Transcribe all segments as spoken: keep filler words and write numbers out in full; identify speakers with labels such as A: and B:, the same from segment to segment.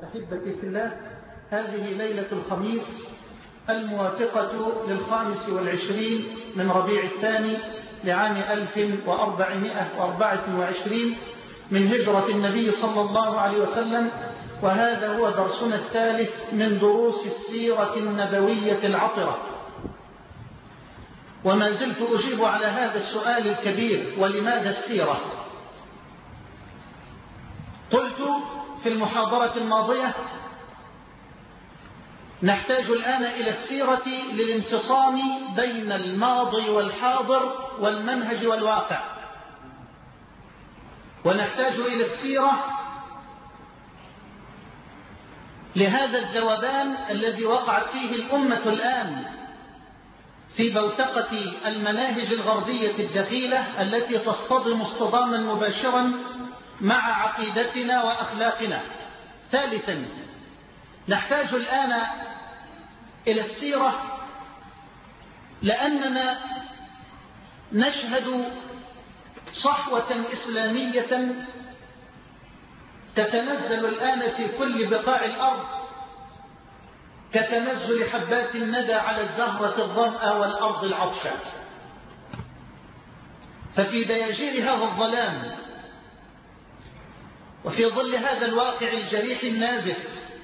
A: أحبتي في الله، هذه ليلة الخميس الموافقة للخامس والعشرين من ربيع الثاني لعام ألف وأربعمائة وأربعة وعشرين من هجرة النبي صلى الله عليه وسلم، وهذا هو درسنا الثالث من دروس السيرة النبوية العطرة. وما زلت أجيب على هذا السؤال الكبير: ولماذا السيرة؟ قلت في المحاضرة الماضية: نحتاج الآن إلى السيرة للانفصام بين الماضي والحاضر والمنهج والواقع، ونحتاج إلى السيرة لهذا الذوبان الذي وقعت فيه الأمة الآن في بوتقة المناهج الغربية الدخيلة التي تصطدم اصطداما مباشرا مع عقيدتنا وأخلاقنا. ثالثا، نحتاج الآن إلى السيرة لأننا نشهد صحوة إسلامية تتنزل الآن في كل بقاع الأرض كتنزل حبات الندى على الزهرة الظمأ والأرض العطشة. ففي دياجير هذا الظلام وفي ظل هذا الواقع الجريح النازف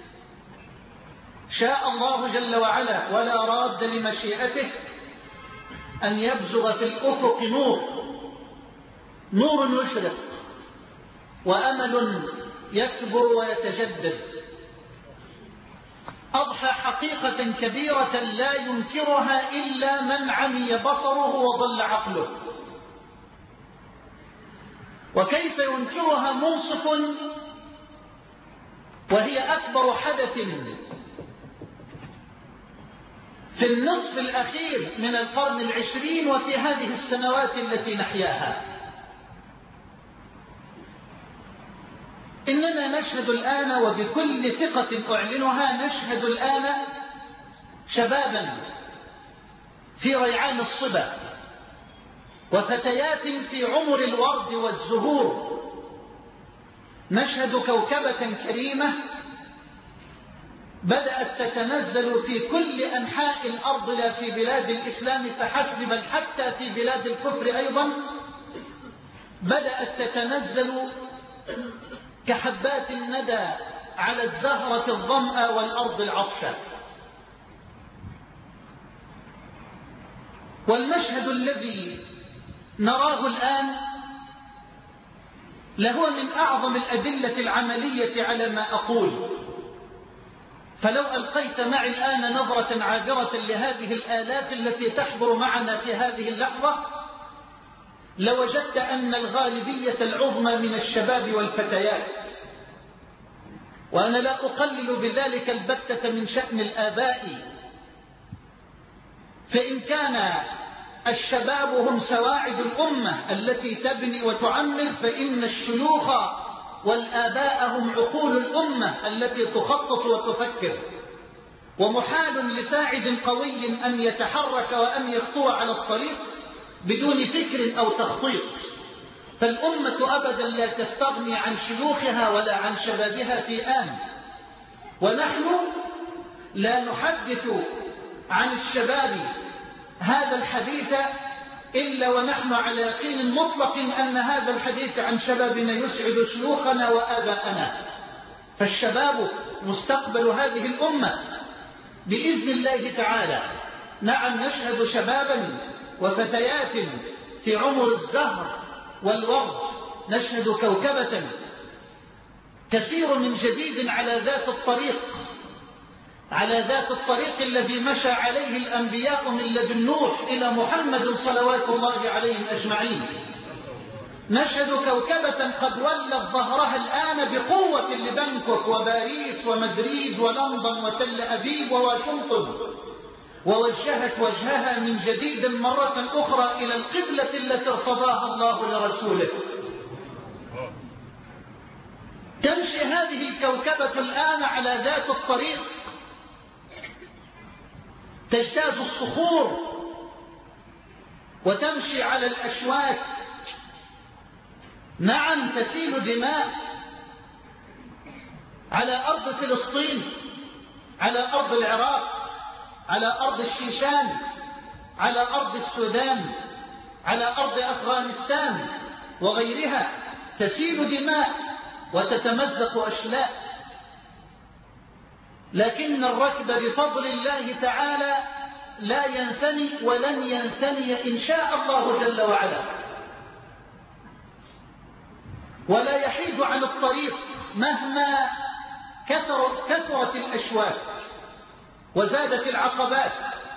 A: شاء الله جل وعلا ولا راد لمشيئته أن يبزغ في الأفق نور نور يشرق وأمل يكبر ويتجدد. أضحى حقيقة كبيرة لا ينكرها إلا من عمي بصره وضل عقله. وكيف ينكرها منصف وهي أكبر حدث في النصف الأخير من القرن العشرين وفي هذه السنوات التي نحياها. إننا نشهد الآن وبكل ثقة أعلنها، نشهد الآن شبابا في ريعان الصبا وفتيات في عمر الورد والزهور. نشهد كوكبة كريمة بدأت تتنزل في كل أنحاء الأرض، لا في بلاد الإسلام فحسب بل حتى في بلاد الكفر أيضا بدأت تتنزل كحبات الندى على الزهرة الظمأ والأرض العطشة. والمشهد الذي نراه الآن لهو من أعظم الأدلة العملية على ما أقول. فلو ألقيت معي الآن نظرة عابرة لهذه الآلاف التي تحضر معنا في هذه اللحظة لوجدت أن الغالبية العظمى من الشباب والفتيات. وأنا لا أقلل بذلك البتة من شأن الآباء، فإن كان الشباب هم سواعد الأمة التي تبني وتعمر، فإن الشيوخ والآباء هم عقول الأمة التي تخطط وتفكر. ومحال لساعد قوي أن يتحرك وأن يخطو على الطريق بدون فكر أو تخطيط. فالأمة أبدا لا تستغني عن شيوخها ولا عن شبابها في آن. ونحن لا نحدث عن الشباب هذا الحديث إلا ونحن على يقين مطلق أن هذا الحديث عن شبابنا يسعد شيوخنا وآباءنا. فالشباب مستقبل هذه الأمة بإذن الله تعالى. نعم، نشهد شبابا وفتيات في عمر الزهر والورد، نشهد كوكبة كثير من جديد على ذات الطريق على ذات الطريق الذي مشى عليه الأنبياء من لدن نوح إلى محمد صلوات الله عليهم أجمعين. نشهد كوكبة قد ولت ظهرها الآن بقوة لبنكوك وباريس ومدريد ولندن وتل أبيب وواشنطن، ووجهت وجهها من جديد مرة أخرى إلى القبلة التي ارتضاها الله لرسوله. تمشي هذه الكوكبة الآن على ذات الطريق، تجتاز الصخور وتمشي على الأشواك. نعم، تسيل دماء على أرض فلسطين، على أرض العراق، على أرض الشيشان، على أرض السودان، على أرض أفغانستان وغيرها، تسيل دماء وتتمزق أشلاء، لكن الركب بفضل الله تعالى لا ينثني ولن ينثني إن شاء الله جل وعلا، ولا يحيد عن الطريق مهما كثرت, كثرت الأشواك وزادت العقبات.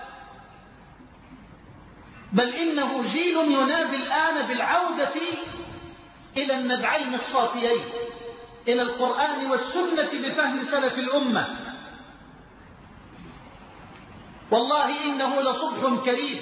A: بل إنه جيل ينادي الآن بالعودة إلى النبعين الصافيين، إلى القرآن والسنة بفهم سلف الأمة. والله إنه لصبح كريم.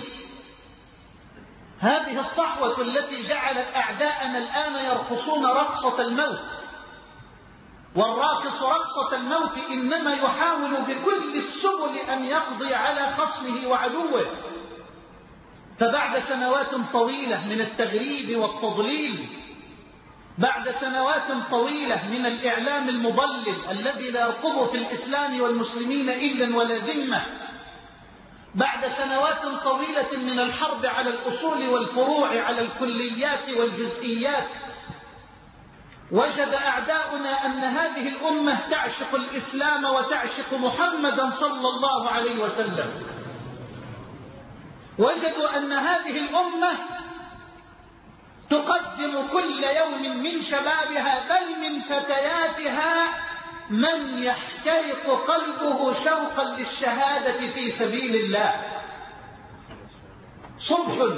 A: هذه الصحوة التي جعلت أعداءنا الآن يرقصون رقصة الموت، والراقص رقصة الموت إنما يحاول بكل السبل أن يقضي على خصمه وعدوه. فبعد سنوات طويلة من التغريب والتضليل، بعد سنوات طويلة من الإعلام المضلل الذي لا يرقب في الإسلام والمسلمين إلا ولا ذمة، بعد سنوات طويلة من الحرب على الأصول والفروع، على الكليات والجزئيات، وجد أعداؤنا أن هذه الأمة تعشق الإسلام وتعشق محمدا صلى الله عليه وسلم. وجدوا أن هذه الأمة تقدم كل يوم من شبابها بل من فتياتها من يحترق قلبه شوقا للشهادة في سبيل الله. صبح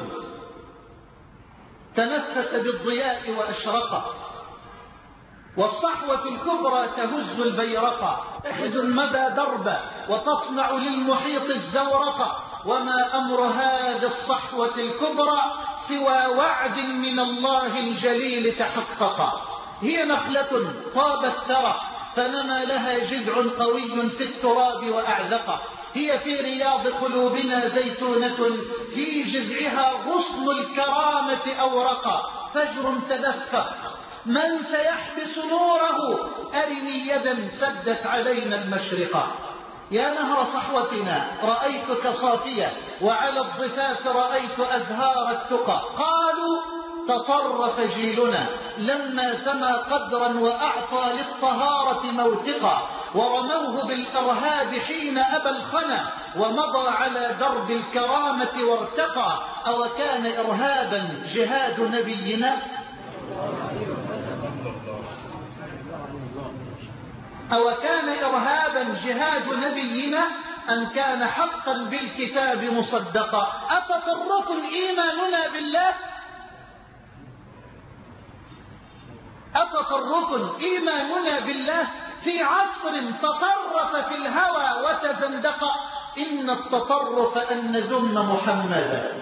A: تنفس بالضياء وأشرق، والصحوة الكبرى تهز البيرق، تحز المدى دربا وتصنع للمحيط الزورق. وما أمر هذه الصحوة الكبرى سوى وعد من الله الجليل تحقق. هي نخلة طابت ثرى فنما لها جذع قوي في التراب وأعذق. هي في رياض قلوبنا زيتونة في جذعها غصن الكرامة أورق. فجر تدفق من سيحبس نوره أرني يدا سدت علينا المشرقة. يا نهر صحوتنا رأيتك صافية وعلى الضفاف رأيت أزهار التقى. قالوا تطرف جيلنا لما سما قدرا وأعطى للطهارة موثقا، ورموه بالإرهاب حين أبى الخنا ومضى على درب الكرامة وارتقى. أو كان إرهابا جهاد نبينا أو كان إرهابا جهاد نبينا أم كان حقا بالكتاب مصدقا. أتطرف إيماننا بالله أتطرف إيماننا بالله في عصر تطرف في الهوى وتزندق. إن التطرف أن نذم محمدا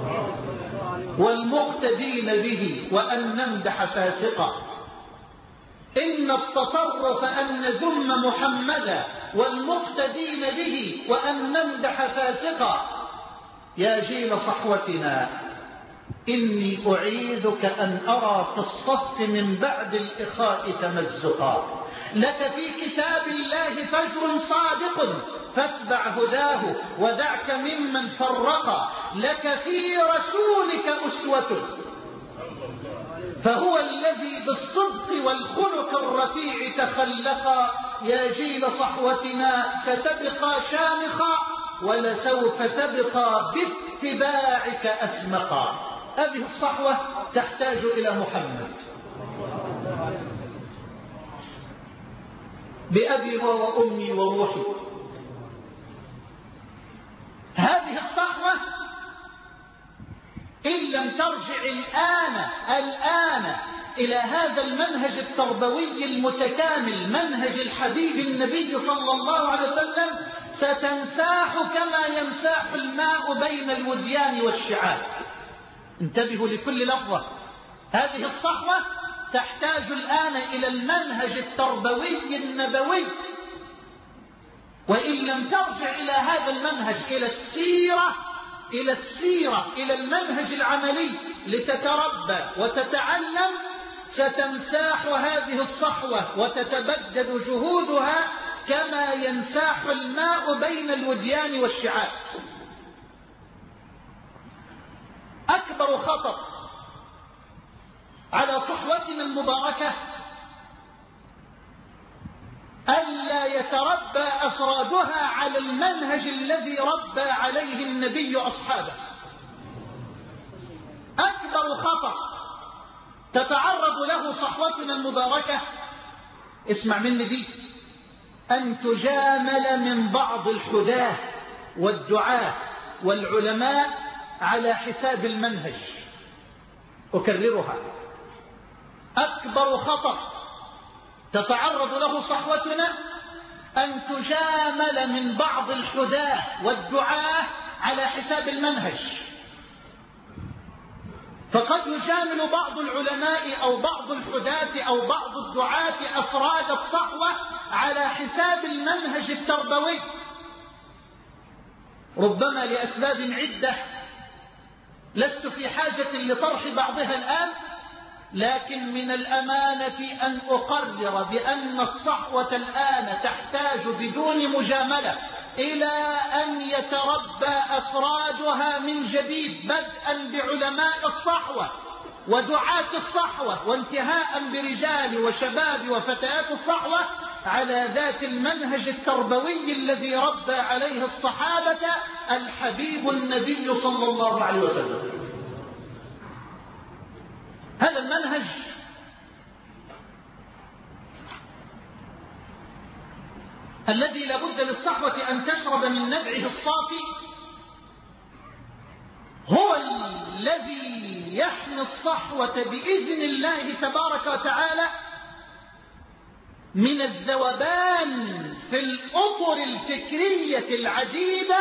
A: والمقتدين به وأن نمدح فاسقا. إن التطرف أن نذم محمدا والمقتدين به وأن نمدح فاسقا. يا جيل صحوتنا إني أعيذك أن أرى في الصف من بعد الإخاء تمزقا. لك في كتاب الله فجر صادق فاتبع هداه ودعك ممن فرق. لك في رسولك أسوة فهو الذي بالصدق والخلق الرفيع تخلقا. يا جيل صحوتنا ستبقى شامخا ولسوف تبقى باتباعك أسمقا. هذه الصحوة تحتاج إلى محمد. بأبي وأمي وروحي هذه الصحوة إن لم ترجع الآن الآن إلى هذا المنهج التربوي المتكامل، منهج الحبيب النبي صلى الله عليه وسلم، ستنساح كما ينساح الماء بين الوديان والشعاب. انتبهوا لكل لفظة. هذه الصحوة تحتاج الآن إلى المنهج التربوي النبوي، وإن لم ترجع إلى هذا المنهج، إلى السيرة إلى السيرة إلى المنهج العملي لتتربى وتتعلم، ستنساح هذه الصحوة وتتبدد جهودها كما ينساح الماء بين الوديان والشعاب. أكبر خطر على صحوتنا المباركة ألا يتربى أفرادها على المنهج الذي ربى عليه النبي أصحابه. أكبر خطر تتعرض له صحوتنا المباركة، اسمع مني دي، أن تجامل من بعض الحداة والدعاة والعلماء على حساب المنهج. أكررها، أكبر خطر تتعرض له صحوتنا أن تجامل من بعض الحداة والدعاة على حساب المنهج. فقد يجامل بعض العلماء أو بعض الحداة أو بعض الدعاة أفراد الصحوة على حساب المنهج التربوي، ربما لأسباب عدة لست في حاجة لطرح بعضها الآن، لكن من الأمانة أن أقرر بأن الصحوة الآن تحتاج بدون مجاملة إلى أن يتربى أفرادها من جديد، بدءا بعلماء الصحوة ودعاة الصحوة وانتهاء برجال وشباب وفتيات الصحوة على ذات المنهج التربوي الذي ربى عليه الصحابة الحبيب النبي صلى الله عليه وسلم. هذا المنهج الذي لابد للصحوة أن تشرب من نبعه الصافي هو الذي يحمي الصحوة بإذن الله تبارك وتعالى من الذوبان في الأطر الفكرية العديدة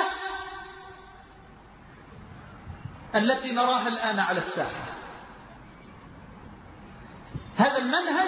A: التي نراها الآن على الساحة. هذا المنهج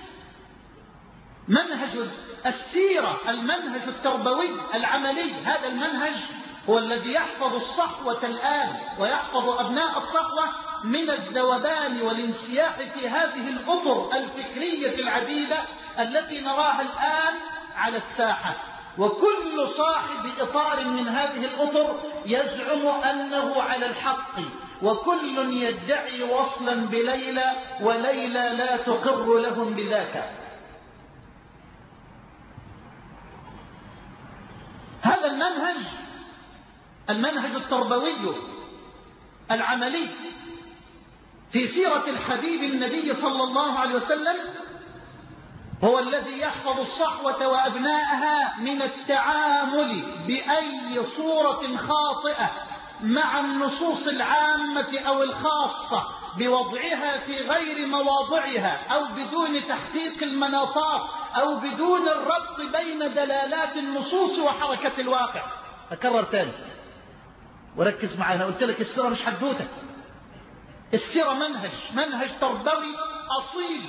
A: منهج السيرة، المنهج التربوي العملي، هذا المنهج هو الذي يحفظ الصحوة الآن ويحفظ أبناء الصحوة من الذوبان والانسياح في هذه الأطر الفكرية العديدة التي نراها الآن على الساحة. وكل صاحب إطار من هذه الأطر يزعم أنه على الحق، وكل يدعي وصلا بليلى وليلى لا تقر لهم بذاك. هذا المنهج المنهج التربوي العملي في سيرة الحبيب النبي صلى الله عليه وسلم هو الذي يحفظ الصحوة وأبنائها من التعامل بأي صورة خاطئة مع النصوص العامة أو الخاصة بوضعها في غير مواضعها أو بدون تحقيق المناطات أو بدون الربط بين دلالات النصوص وحركة الواقع. أكرر تاني وركز معي، أنا قلت لك السيرة مش حدوتة، السيرة منهج منهج تربوي أصيل.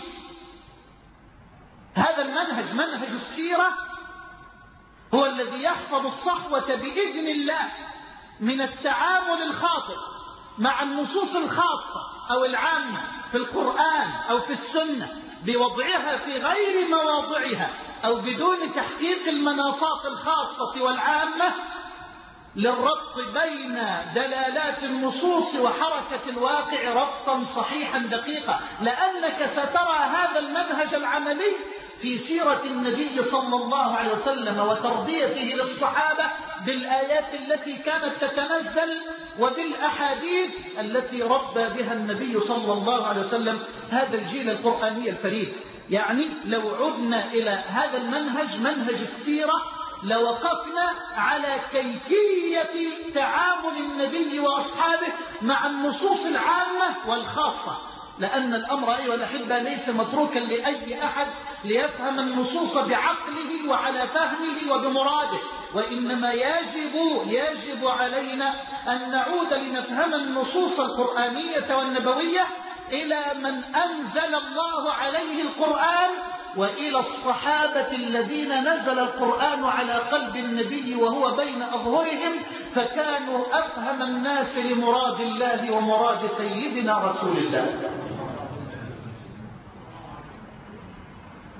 A: هذا المنهج منهج السيرة هو الذي يحفظ الصحوة بإذن الله من التعامل الخاطئ مع النصوص الخاصة أو العامة في القرآن أو في السنة بوضعها في غير مواضعها أو بدون تحقيق المناطات الخاصة والعامة للربط بين دلالات النصوص وحركة الواقع ربطا صحيحا دقيقا، لأنك سترى هذا المنهج العملي في سيرة النبي صلى الله عليه وسلم وتربيته للصحابة بالآيات التي كانت تتنزل وبالأحاديث التي ربى بها النبي صلى الله عليه وسلم هذا الجيل القرآني الفريد. يعني لو عدنا إلى هذا المنهج منهج السيرة لوقفنا على كيفية تعامل النبي وأصحابه مع النصوص العامة والخاصة، لأن الأمر أيها الأحبة ليس متروكا لأي أحد ليفهم النصوص بعقله وعلى فهمه وبمراده، وإنما يجب يجب علينا أن نعود لنفهم النصوص القرآنية والنبوية إلى من أنزل الله عليه القرآن وإلى الصحابة الذين نزل القرآن على قلب النبي وهو بين أظهرهم، فكانوا أفهم الناس لمراد الله ومراد سيدنا رسول الله.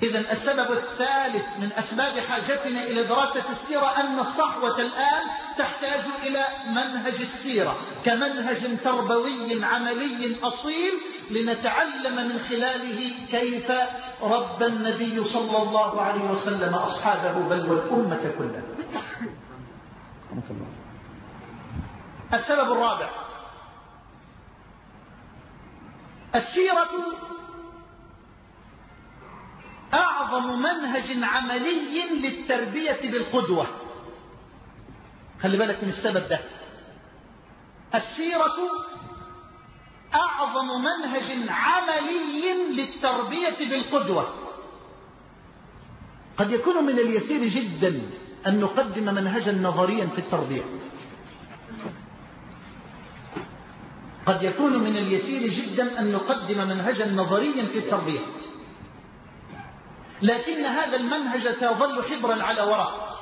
A: إذن السبب الثالث من أسباب حاجتنا إلى دراسة السيرة أن الصحوة الآن تحتاج إلى منهج السيرة كمنهج تربوي عملي أصيل لنتعلم من خلاله كيف ربى النبي صلى الله عليه وسلم أصحابه بل والأمة كلها. السبب الرابع: السيرة أعظم منهج عملي للتربية بالقدوة. خلي بالك من السبب ده. السيرة أعظم منهج عملي للتربية بالقدوة. قد يكون من اليسير جدا أن نقدم منهجا نظريا في التربية. قد يكون من اليسير جدا أن نقدم منهجا نظريا في التربية، لكن هذا المنهج سيظل حبرا على ورق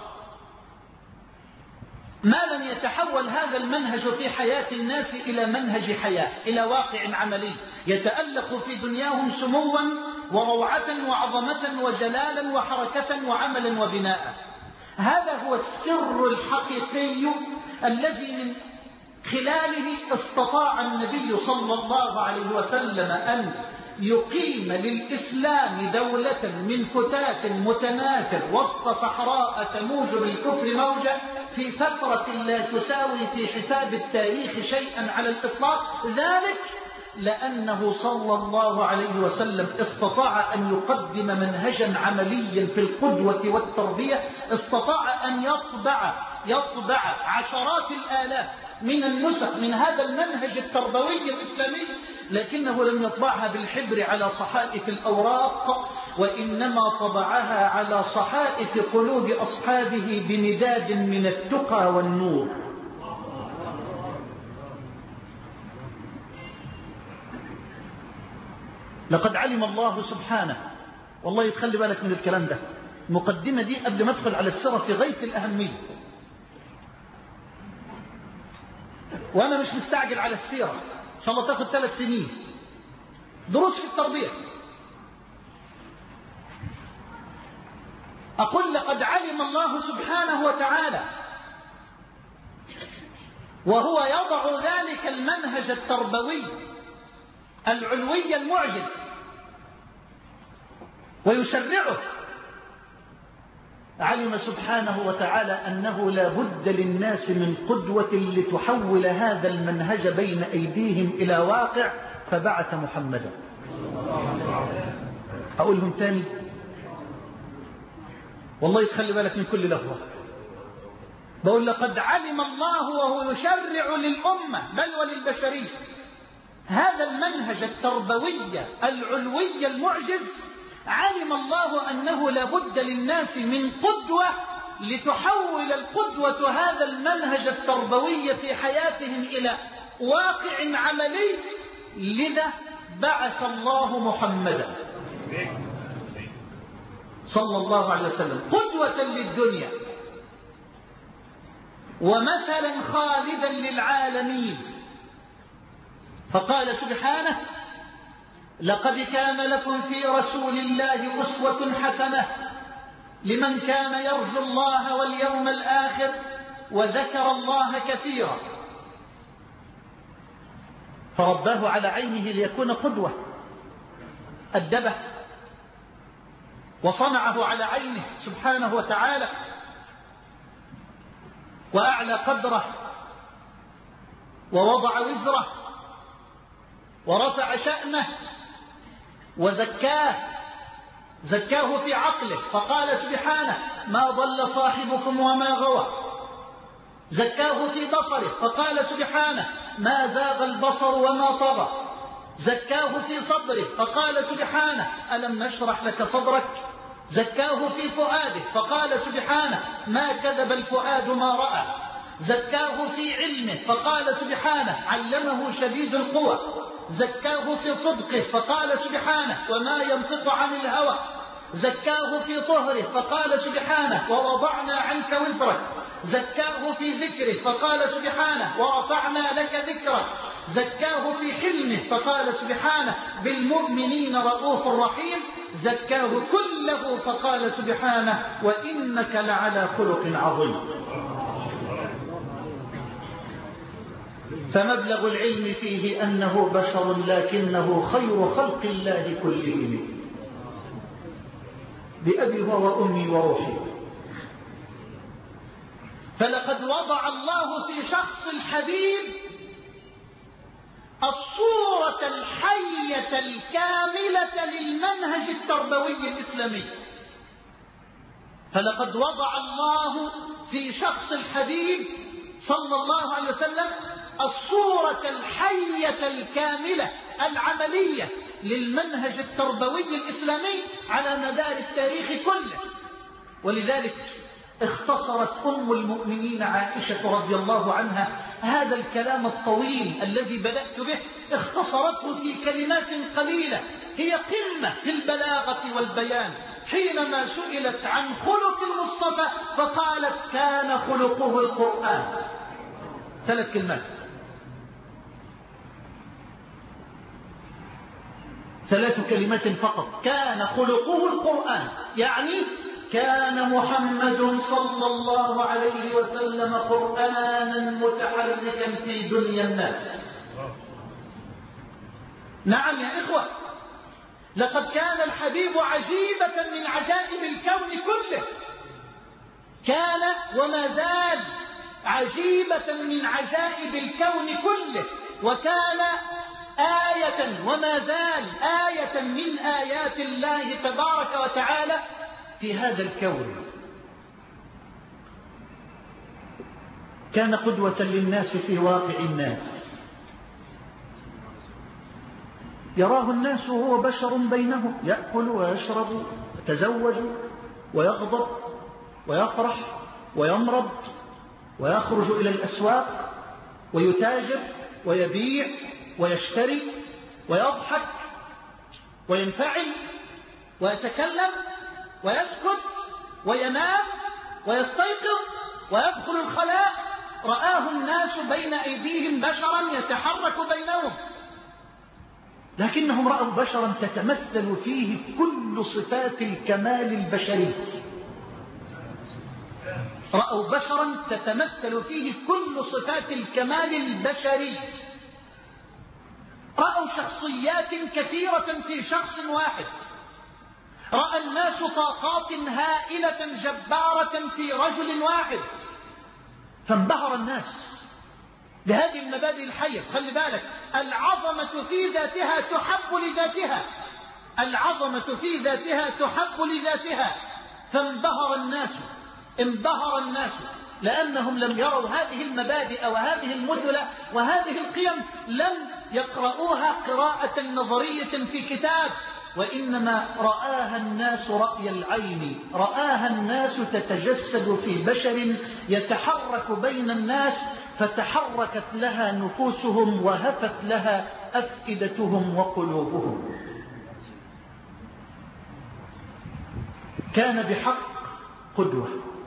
A: ما لم يتحول هذا المنهج في حياة الناس إلى منهج حياة، إلى واقع عملي يتألق في دنياهم سموا وروعة وعظمة وجلالا وحركة وعملا وبناء. هذا هو السر الحقيقي الذي من خلاله استطاع النبي صلى الله عليه وسلم أن يقيم للإسلام دولة من فتات متناثر وسط صحراء تموج بالكفر موجة في فترة لا تساوي في حساب التاريخ شيئا على الإطلاق، ذلك لأنه صلى الله عليه وسلم استطاع أن يقدم منهجا عمليا في القدوة والتربية، استطاع أن يطبع يطبع عشرات الآلاف من النسخ من هذا المنهج التربوي الإسلامي، لكنه لم يطبعها بالحبر على صحائف الأوراق، وإنما طبعها على صحائف قلوب أصحابه بمداد من التقى والنور. لقد علم الله سبحانه، والله يتخلي بالك من الكلام ده، المقدمة دي قبل ما ادخل على السيرة في غاية الأهمية، وأنا مش مستعجل على السيرة، إن شاء الله تاخد ثلاث سنين دروس في التربية. أقول لقد علم الله سبحانه وتعالى وهو يضع ذلك المنهج التربوي العلوي المعجز ويشرعه، علم سبحانه وتعالى أنه لا بد للناس من قدوة لتحول هذا المنهج بين أيديهم إلى واقع، فبعث محمدا. أقولهم تاني، والله يتخلي بالك من كل لفظة. بقول لقد علم الله وهو يشرع للأمة بل وللبشرية هذا المنهج التربوي العلوي المعجز. علم الله أنه لا بد للناس من قدوة لتحول القدوة هذا المنهج التربوي في حياتهم إلى واقع عملي، لذا بعث الله محمدا صلى الله عليه وسلم قدوة للدنيا ومثلا خالدا للعالمين. فقال سبحانه: لقد كان لكم في رسول الله أسوة حسنة لمن كان يرجو الله واليوم الآخر وذكر الله كثيرا. فرباه على عينه ليكون قدوة، أدبه وصنعه على عينه سبحانه وتعالى، وأعلى قدره ووضع وزره ورفع شأنه وزكاه، زكاه في عقله فقال سبحانه: ما ضل صاحبكم وما غوى. زكاه في بصره فقال سبحانه: ما زاغ البصر وما طغى. زكاه في صدره فقال سبحانه: ألم نشرح لك صدرك. زكاه في فؤاده فقال سبحانه: ما كذب الفؤاد ما رأى. زكاه في علمه فقال سبحانه: علمه شديد القوى. زكاه في صدقه فقال سبحانه: وما ينطق عن الهوى. زكاه في طهره فقال سبحانه: ووضعنا عنك وزرك. زكاه في ذكره فقال سبحانه: ورفعنا لك ذكرك. زكاه في حلمه فقال سبحانه بالمؤمنين رؤوف رحيم، زكاه كله فقال سبحانه وإنك لعلى خلق عظيم. فمبلغ العلم فيه أنه بشر لكنه خير خلق الله كلهم، بأبي وأمي وروحي. فلقد وضع الله في شخص الحبيب الصورة الحية الكاملة للمنهج التربوي الإسلامي. فلقد وضع الله في شخص الحبيب صلى الله عليه وسلم الصورة الحية الكاملة العملية للمنهج التربوي الإسلامي على مدار التاريخ كله. ولذلك اختصرت أم المؤمنين عائشة رضي الله عنها هذا الكلام الطويل الذي بدأت به، اختصرته في كلمات قليلة هي قمة في البلاغة والبيان. حينما سئلت عن خلق المصطفى فقالت كان خلقه القرآن. ثلاث كلمات، ثلاث كلمات فقط، كان خلقه القرآن، يعني كان محمد صلى الله عليه وسلم قرآنا متحركا في دنيا الناس. نعم يا إخوة، لقد كان الحبيب عجيبة من عجائب الكون كله، كان وما زال عجيبة من عجائب الكون كله، وكان آية وما زال آية من آيات الله تبارك وتعالى في هذا الكون. كان قدوة للناس في واقع الناس، يراه الناس وهو بشر بينهم، يأكل ويشرب ويتزوج ويغضب ويفرح ويمرض ويخرج إلى الأسواق ويتاجر ويبيع ويشتري ويضحك وينفعل ويتكلم ويسكت وينام ويستيقظ ويدخل الخلاء. رآه الناس بين أيديهم بشرا يتحرك بينهم، لكنهم رأوا بشرا تتمثل فيه كل صفات الكمال البشري. رأوا بشرا تتمثل فيه كل صفات الكمال البشري. رأوا شخصيات كثيرة في شخص واحد. رأى الناس طاقات هائلة جبارة في رجل واحد، فانبهر الناس بهذه المبادئ الحية. خلي بالك، العظمة في ذاتها تحب لذاتها، العظمة في ذاتها تحب لذاتها. فانبهر الناس، انبهر الناس لأنهم لم يروا هذه المبادئ وهذه المثلة وهذه القيم، لم يقرؤوها قراءة نظرية في كتاب، وإنما رآها الناس رأي العين، رآها الناس تتجسد في بشر يتحرك بين الناس، فتحركت لها نفوسهم وهفت لها أفئدتهم وقلوبهم. كان بحق قدوة،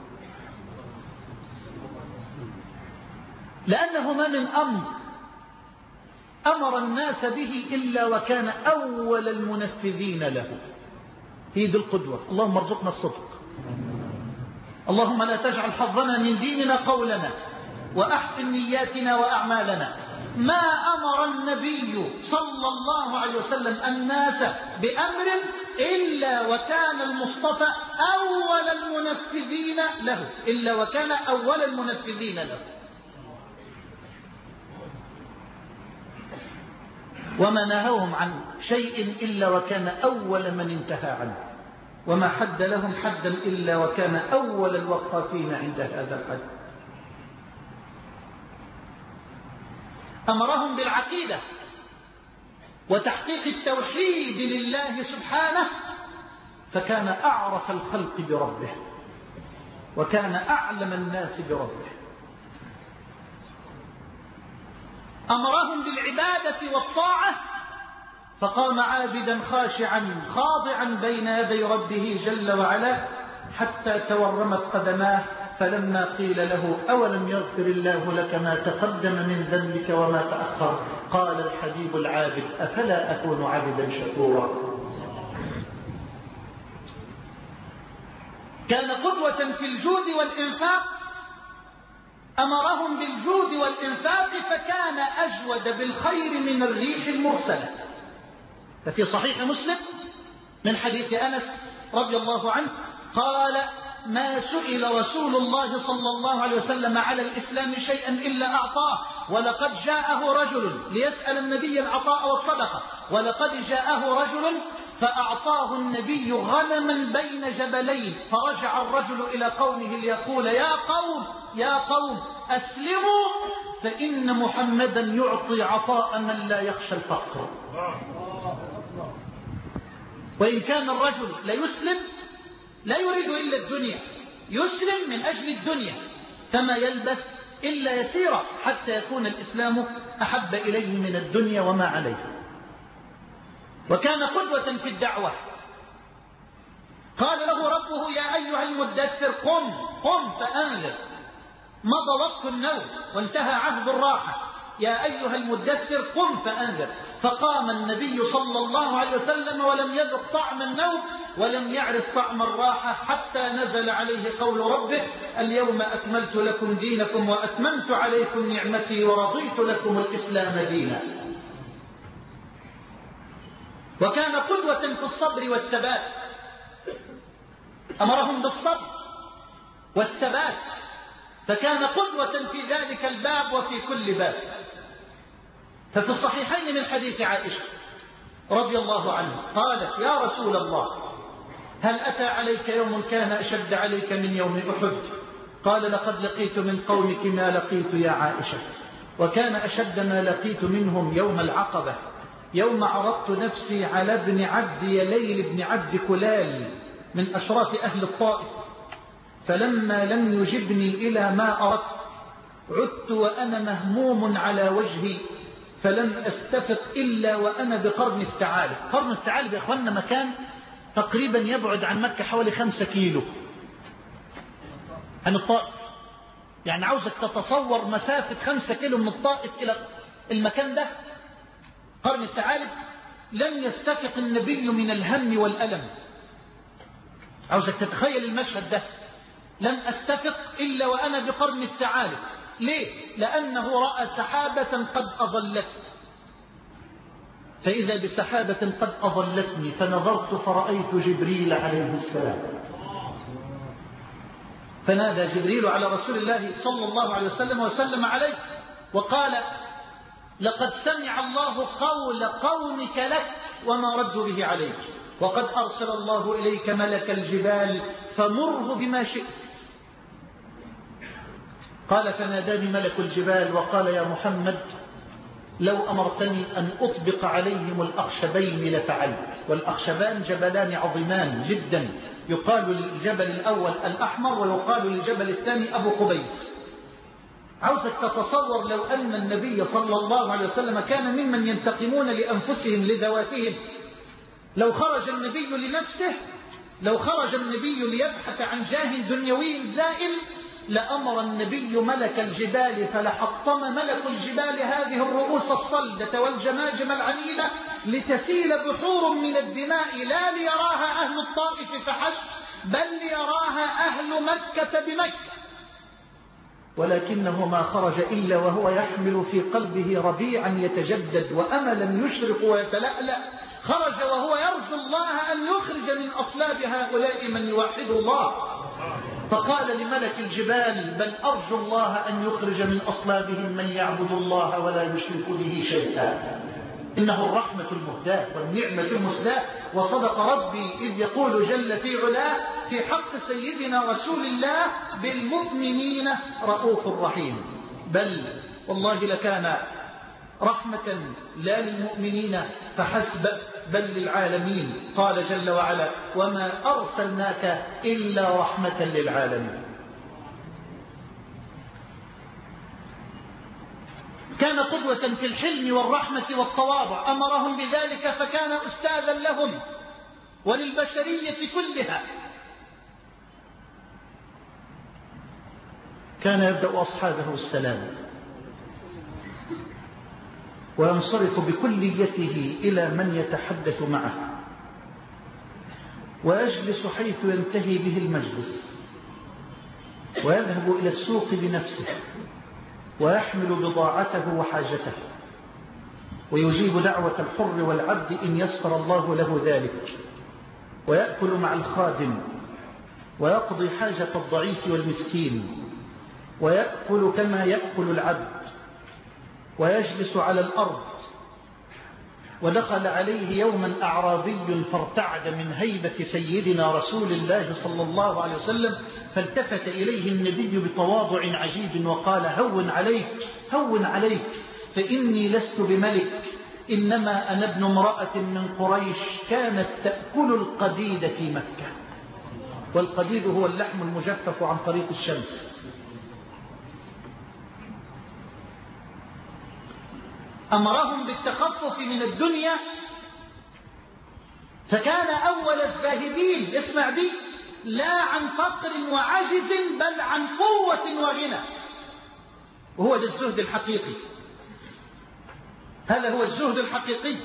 A: لأنه ما من أمر أمر الناس به إلا وكان أول المنفذين له. هي دي القدوة. اللهم ارزقنا الصدق، اللهم لا تجعل حظنا من ديننا قولنا، وأحسن نياتنا وأعمالنا. ما أمر النبي صلى الله عليه وسلم الناس بأمر إلا وكان المصطفى أول المنفذين له، إلا وكان أول المنفذين له. وما نهوهم عن شيء إلا وكان أول من انتهى عنه، وما حد لهم حدا إلا وكان أول الوقافين عند هذا الحد. أمرهم بالعقيدة وتحقيق التوحيد لله سبحانه، فكان أعرف الخلق بربه وكان أعلم الناس بربه. أمرهم بالعبادة والطاعة، فقام عابدا خاشعا خاضعا بين يدي ربه جل وعلا حتى تورمت قدماه فلما قيل له أولم يغفر الله لك ما تقدم من ذنبك وما تأخر قال الحبيب العابد أفلا أكون عبدا شكورا. كان قدوة في الجود والإنفاق، أمرهم بالجود والإنفاق فكان أجود بالخير من الريح المرسلة. ففي صحيح مسلم من حديث أنس رضي الله عنه قال ما سئل رسول الله صلى الله عليه وسلم على الإسلام شيئا إلا أعطاه، ولقد جاءه رجل ليسأل النبي العطاء والصدقة، ولقد جاءه رجل فأعطاه النبي غنما بين جبلين، فرجع الرجل إلى قومه ليقول يا قوم يا قوم أسلموا فإن محمدا يعطي عطاء من لا يخشى الفقر. وإن كان الرجل لا يسلم لا يريد إلا الدنيا، يسلم من أجل الدنيا، فما يلبث إلا يسيرا حتى يكون الإسلام أحب إليه من الدنيا وما عليه. وكان قدوة في الدعوة. قال له ربه يا أيها المدثر قم قم فأنذر، مضى وقت النوم وانتهى عهد الراحة، يا أيها المدثر قم فأنذر. فقام النبي صلى الله عليه وسلم ولم يذق طعم النوم ولم يعرف طعم الراحة حتى نزل عليه قول ربه اليوم أكملت لكم دينكم وأتممت عليكم نعمتي ورضيت لكم الإسلام دينا. وكان قدوة في الصبر والثبات، أمرهم بالصبر والثبات، فكان قدوة في ذلك الباب وفي كل باب. ففي الصحيحين من حديث عائشة رضي الله عنها قالت يا رسول الله هل أتى عليك يوم كان أشد عليك من يوم أحد؟ قال لقد لقيت من قومك ما لقيت يا عائشة، وكان أشد ما لقيت منهم يوم العقبة، يوم عرضت نفسي على ابن عبد يليل بن عبد كلال من أشراف أهل الطائف، فلما لم يجبني إلى ما أردت عدت وأنا مهموم على وجهي فلم أستفق إلا وأنا بقرن الثعالب. قرن الثعالب يا أخوانا مكان تقريبا يبعد عن مكة حوالي خمسة كيلو عن الطائف، يعني عاوزك تتصور مسافة خمسة كيلو من الطائف إلى المكان ده قرن الثعالب. لم يستفق النبي من الهم والألم، عاوزك تتخيل المشهد ده، لم أستفق إلا وأنا بقرن الثعالب. ليه؟ لأنه رأى سحابة قد أظلت، فإذا بسحابة قد أظلتني فنظرت فرأيت جبريل عليه السلام، فنادى جبريل على رسول الله صلى الله عليه وسلم وسلم عليه وقال لقد سمع الله قول قومك لك وما ردوا به عليك، وقد أرسل الله إليك ملك الجبال فمره بما شئت. قال فناداني ملك الجبال وقال يا محمد لو أمرتني أن أطبق عليهم الأخشبين لفعلت. والأخشبان جبلان عظيمان جدا، يقال للجبل الأول الأحمر ويقال للجبل الثاني أبو قبيس. عاوزك تتصور لو أن النبي صلى الله عليه وسلم كان ممن ينتقمون لأنفسهم لذواتهم، لو خرج النبي لنفسه، لو خرج النبي ليبحث عن جاه دنيوي زائل لأمر النبي ملك الجبال فلحطم ملك الجبال هذه الرؤوس الصلدة والجماجم العنيدة لتسيل بحور من الدماء لا ليراها أهل الطائف فحسب بل ليراها أهل مكة بمكة. ولكنه ما خرج إلا وهو يحمل في قلبه ربيعا يتجدد وأملا يشرق ويتلألأ، خرج وهو يرجو الله أن يخرج من أصلاب هؤلاء من يوحد الله، فقال لملك الجبال بل أرجو الله أن يخرج من أصلابهم من يعبد الله ولا يشرك به شيئا. إنه الرحمة المهداة والنعمة المسداة. وصدق ربي إذ يقول جل في علاه في حق سيدنا رسول الله بالمؤمنين رؤوف رحيم. بل والله لكان رحمة لا للمؤمنين فحسب بل للعالمين. قال جل وعلا وما أرسلناك إلا رحمة للعالمين. كان قدوة في الحلم والرحمة والتواضع، أمرهم بذلك فكان أستاذا لهم وللبشرية كلها. كان يبدأ أصحابه السلام وينصرف بكليته إلى من يتحدث معه، ويجلس حيث ينتهي به المجلس، ويذهب إلى السوق بنفسه ويحمل بضاعته وحاجته، ويجيب دعوة الحر والعبد إن يسر الله له ذلك، ويأكل مع الخادم، ويقضي حاجة الضعيف والمسكين، ويأكل كما يأكل العبد، ويجلس على الأرض. ودخل عليه يوما أعرابي فارتعد من هيبة سيدنا رسول الله صلى الله عليه وسلم، فالتفت إليه النبي بتواضع عجيب وقال: هون عليك هون عليك، فإني لست بملك، إنما أنا ابن امرأة من قريش كانت تأكل القديد في مكة. والقديد هو اللحم المجفف عن طريق الشمس. أمرهم بالتخفف من الدنيا، فكان أول الزاهدين، اسمع دي، لا عن فقر وعجز بل عن قوة وغنى. وهو ده الزهد الحقيقي، هذا هو الزهد الحقيقي،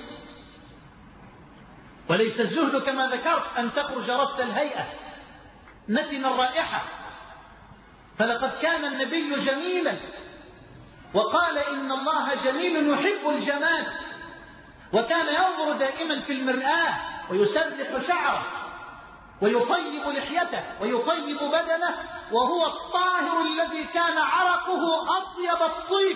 A: وليس الزهد كما ذكرت أن تخرج رث الهيئة نتن الرائحة. فلقد كان النبي جميلا، وقال إن الله جميل يحب الجمال، وكان ينظر دائما في المرآة ويسرح شعره ويطيب لحيته ويطيب بدنه، وهو الطاهر الذي كان عرقه أطيب الطيب.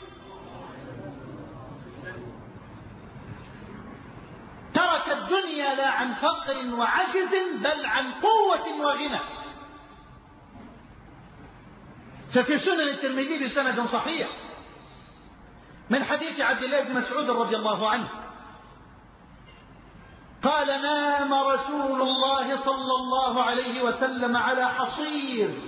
A: ترك الدنيا لا عن فقر وعجز بل عن قوة وغنى. ففي سنن الترمذي بسند صحيح من حديث عبد الله بن مسعود رضي الله عنه قال: نام رسول الله صلى الله عليه وسلم على حصير،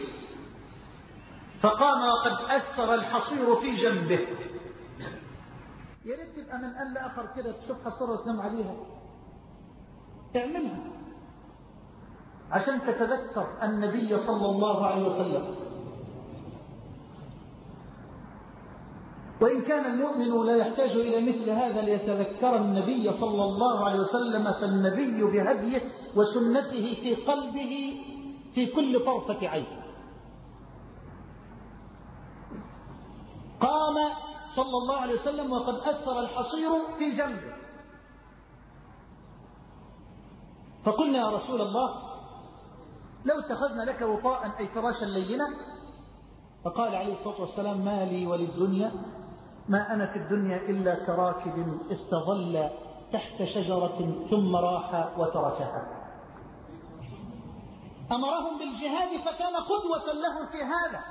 A: فقام وقد أثر الحصير في جنبه. يا ريت تبقى من قال لآخر كده تشوف حصيرة وتنام عليها، اعملها عشان تتذكر النبي صلى الله عليه وسلم. وإن كان المؤمن لا يحتاج إلى مثل هذا ليتذكر النبي صلى الله عليه وسلم، فالنبي بهديه وسنته في قلبه في كل طرفة عين. قام صلى الله عليه وسلم وقد أثر الحصير في جنبه، فقلنا: يا رسول الله، لو اتخذنا لك وطاء أي فراشا لينا. فقال عليه الصلاة والسلام: ما لي وللدنيا، ما أنا في الدنيا إلا كراكب استظل تحت شجرة ثم راح وتركها. أمرهم بالجهاد فكان قدوة لهم في هذا،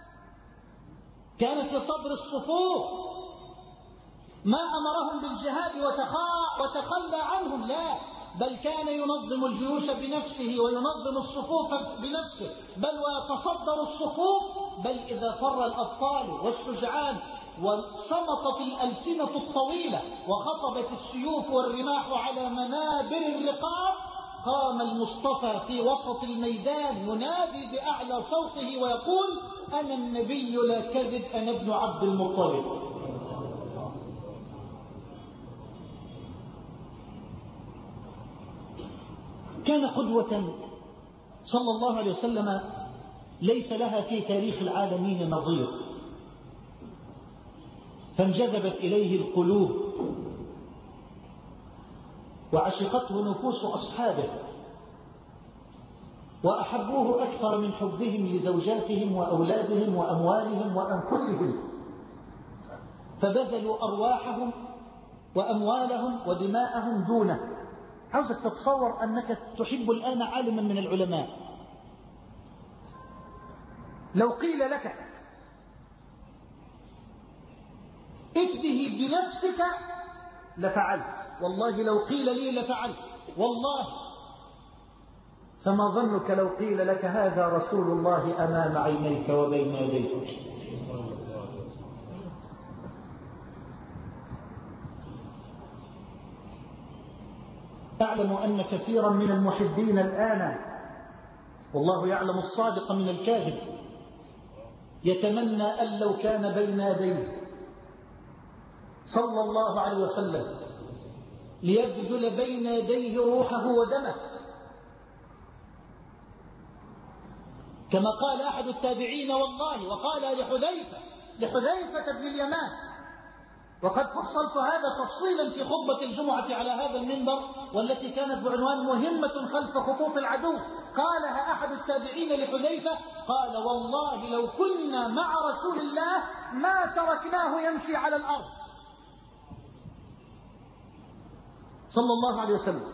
A: كان في صدر الصفوف. ما أمرهم بالجهاد وتخلى عنهم، لا، بل كان ينظم الجيوش بنفسه وينظم الصفوف بنفسه، بل ويتصدر الصفوف، بل إذا فر الأبطال والشجعان وصمتت الألسنة الطويلة وخطبت السيوف والرماح على منابر الرقاب، قام المصطفى في وسط الميدان ينادي بأعلى صوته ويقول: أنا النبي لا كذب، أنا ابن عبد المطلب. كان قدوة صلى الله عليه وسلم ليس لها في تاريخ العالمين نظير، فانجذبت إليه القلوب وعشقته نفوس أصحابه، وأحبوه أكثر من حبهم لزوجاتهم وأولادهم وأموالهم وأنفسهم، فبذلوا أرواحهم وأموالهم ودماءهم دونه. عاوزك تتصور أنك تحب الآن عالما من العلماء، لو قيل لك افده بنفسك لفعلت، والله لو قيل لي لفعلت والله. فما ظنك لو قيل لك هذا رسول الله أمام عينيك وبين يديك؟ أعلم أن كثيرا من المحبين الآن، والله يعلم الصادق من الكاذب، يتمنى أن لو كان بين يديه صلى الله عليه وسلم ليبذل بين يديه روحه ودمه، كما قال أحد التابعين والله وقال لحذيفة لحذيفة بن اليمان، وقد فصلت هذا تفصيلا في خطبة الجمعة على هذا المنبر والتي كانت بعنوان مهمة خلف خطوط العدو، قالها أحد التابعين لحذيفة، قال والله لو كنا مع رسول الله ما تركناه يمشي على الأرض صلى الله عليه وسلم،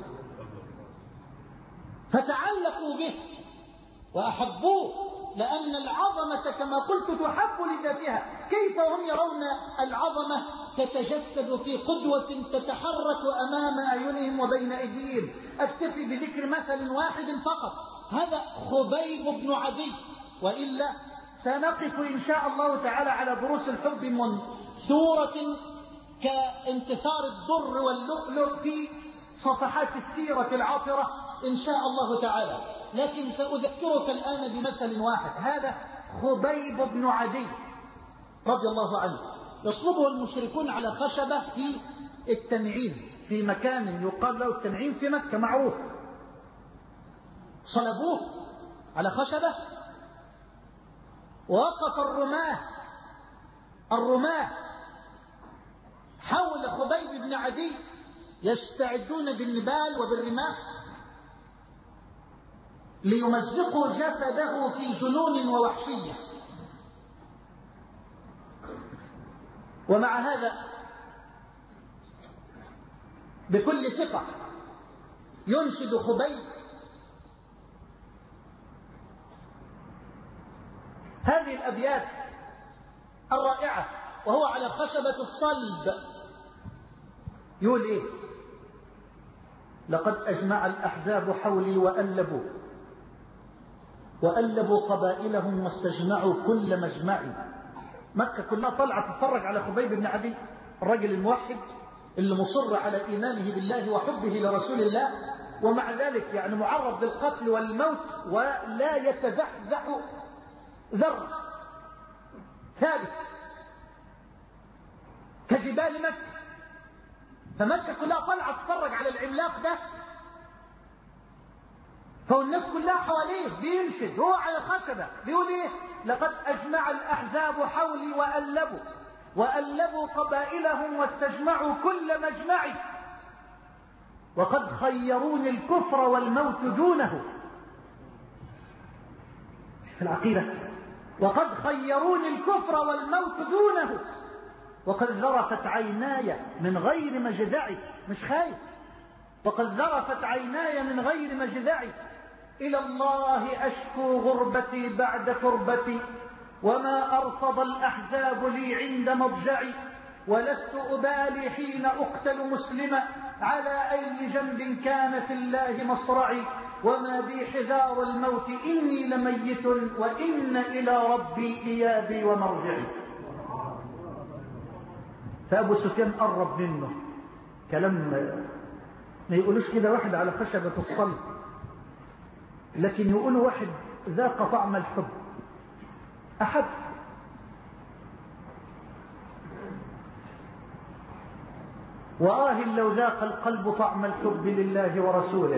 A: فتعلقوا به وأحبوه لأن العظمة كما قلت تحب لذاتها. كيف هم يرون العظمة تتجسد في قدوة تتحرك أمام أعينهم وبين أيديهم؟ أكتفي بذكر مثل واحد فقط، هذا خبيب بن عدي، وإلا سنقف إن شاء الله تعالى على دروس الحب من سورة كانتصار الضر واللؤلؤ في صفحات السيرة العاطرة إن شاء الله تعالى، لكن سأذكرك الآن بمثل واحد. هذا خبيب بن عدي رضي الله عنه، يصلبه المشركون على خشبة في التنعيم، في مكان يقال له التنعيم في مكة معروف، صلبوه على خشبة، ووقف الرماة الرماة حول خبيب بن عدي يستعدون بالنبال وبالرماح ليمزقوا جسده في جنون ووحشية. ومع هذا بكل ثقة ينشد خبيب هذه الأبيات الرائعة وهو على خشبة الصلب، يقول إيه؟ لقد أجمع الأحزاب حولي وألبوا وألبوا قبائلهم واستجمعوا كل مجمعي. مكة كلها طلعت تتفرج على خبيب بن عدي، الرجل الموحد اللي مصر على إيمانه بالله وحبه لرسول الله، ومع ذلك يعني معرض للقتل والموت ولا يتزحزح ذرة، ثابت كجبال مكة. فمكة كلها طلعت تتفرج على العملاق ده، فالناس كلها حواليه بينشد، هو على خشبة بيقول ايه؟ لقد أجمع الأحزاب حولي وألبوا وألبوا قبائلهم واستجمعوا كل مجمعي، وقد خيروني الكفر والموت دونه. في العقيدة وقد خيروني الكفر والموت دونه، وقد ذرفت عيناي من غير مجدعي، مش خايف، وقد ذرفت عيناي من غير مجدعي، إلى الله أشكو غربتي بعد كربتي، وما أرصد الأحزاب لي عند مضجعي، ولست أبالي حين أقتل مسلما، على أي جنب كان في الله مصرعي، وما بي حذار الموت إني لميت، وإن إلى ربي إيابي ومرجعي. فأبو سفيان قرب منه كلام ما يقولوش كده واحد على خشبة الصلب، لكن يقولوا واحد ذاق طعم الحب، أحب. وآه لو ذاق القلب طعم الحب لله ورسوله.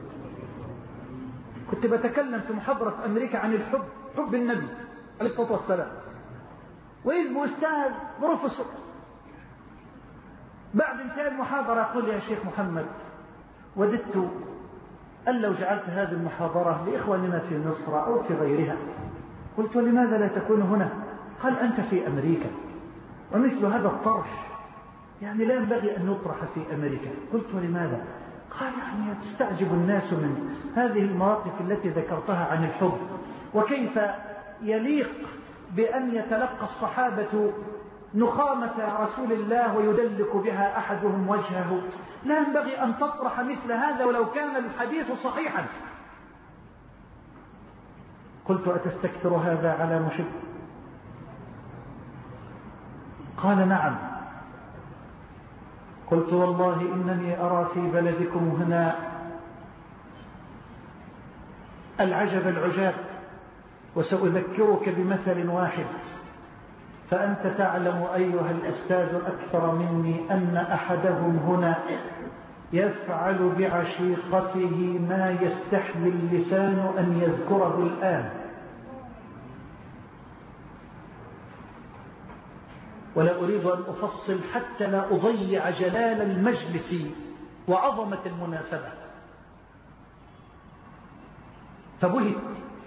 A: كنت بتكلم في محاضرة في أمريكا عن الحب، حب النبي عليه الصلاة والسلام، وإذ بأستاذ بروفيسور بعد انتهاء المحاضرة يقول يا شيخ محمد وددت أن لو جعلت هذه المحاضرة لإخواننا في مصر أو في غيرها. قلت لماذا لا تكون هنا؟ قال أنت في أمريكا ومثل هذا الطرح يعني لا ينبغي أن يطرح في أمريكا. قلت لماذا؟ قال يعني تستعجب الناس من هذه المواقف التي ذكرتها عن الحب، وكيف يليق بأن يتلقى الصحابة نخامة رسول الله ويدلك بها أحدهم وجهه، لا ينبغي أن تطرح مثل هذا ولو كان الحديث صحيحا. قلت أتستكثر هذا على محب؟ قال نعم. قلت والله إنني أرى في بلدكم هنا العجب العجاب،
B: وسأذكرك بمثل واحد، فأنت تعلم أيها الأستاذ أكثر مني أن أحدهم هنا يفعل بعشيقته ما يستحيي اللسان أن يذكره الآن، ولا أريد أن أفصل حتى لا أضيع جلال المجلس وعظمة المناسبة. فبهت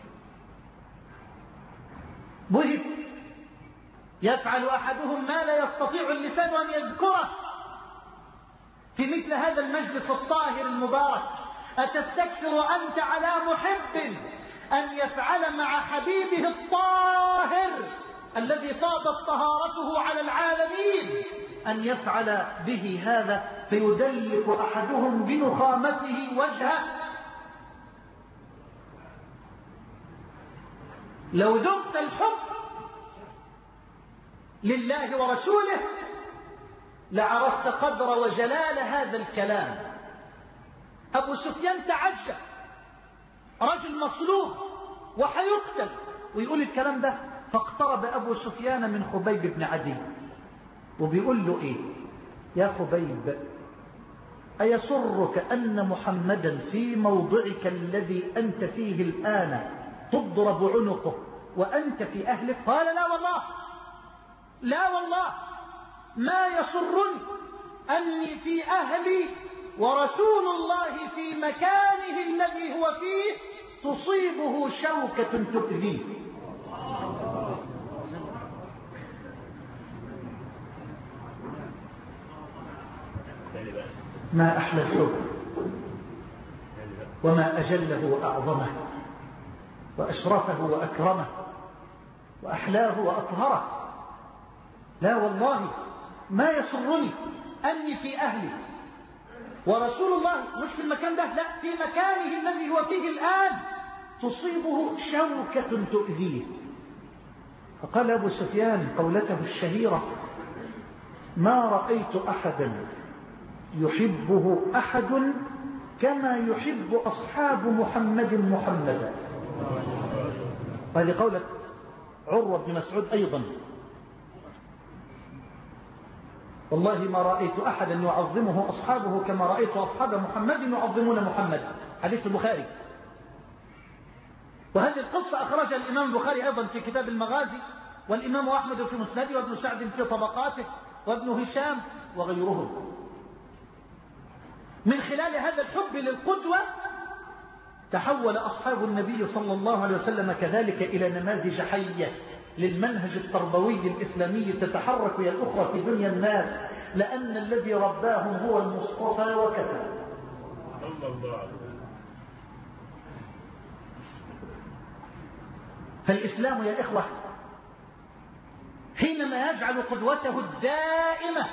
B: بهت يفعل أحدهم ما لا يستطيع اللسان أن يذكره في مثل هذا المجلس الطاهر المبارك. أتستكثر أنت على محب أن يفعل مع حبيبه الطاهر الذي فاضت طهارته على العالمين أن يفعل به هذا فيدلك أحدهم بنخامته وجهه؟ لو ذقت الحب لله ورسوله لعرفت قدر وجلال هذا الكلام. أبو سفيان تعجب، رجل مصلوب وحيقتل ويقول الكلام ده، فاقترب أبو سفيان من خبيب بن عدي وبيقول له إيه؟ يا خبيب، أيسرك أن محمدا في موضعك الذي أنت فيه الآن تضرب عنقه وأنت في أهلك؟ قال لا والله، لا والله ما يسرني أني في أهلي ورسول الله في مكانه الذي هو فيه تصيبه شوكة تؤذيه. ما أحلى الحب وما أجله وأعظمه وأشرفه وأكرمه وأحلاه وأطهره. لا والله ما يسرني أني في أهلي ورسول الله مش في المكان ده، لا في مكانه الذي هو فيه الآن تصيبه شوكة تؤذيه. فقال أبو سفيان قولته الشهيرة: ما رأيت أحدا يحبه أحد كما يحب أصحاب محمد محمدا. هذه قولة عروة بن مسعود أيضا: والله ما رأيت أحدا يعظمه أصحابه كما رأيت أصحاب محمد يعظمون محمد. حديث البخاري. وهذه القصة أخرجها الإمام البخاري أيضا في كتاب المغازي، والإمام أحمد في مسنده، وابن سعد في طبقاته، وابن هشام وغيرهم. من خلال هذا الحب للقدوة تحول أصحاب النبي صلى الله عليه وسلم كذلك إلى نماذج حية للمنهج التربوي الإسلامي تتحرك هي الأخرى في دنيا الناس، لأن الذي رباهم هو المصطفى وكفى. فالإسلام يا إخوة حينما يجعل قدوته الدائمة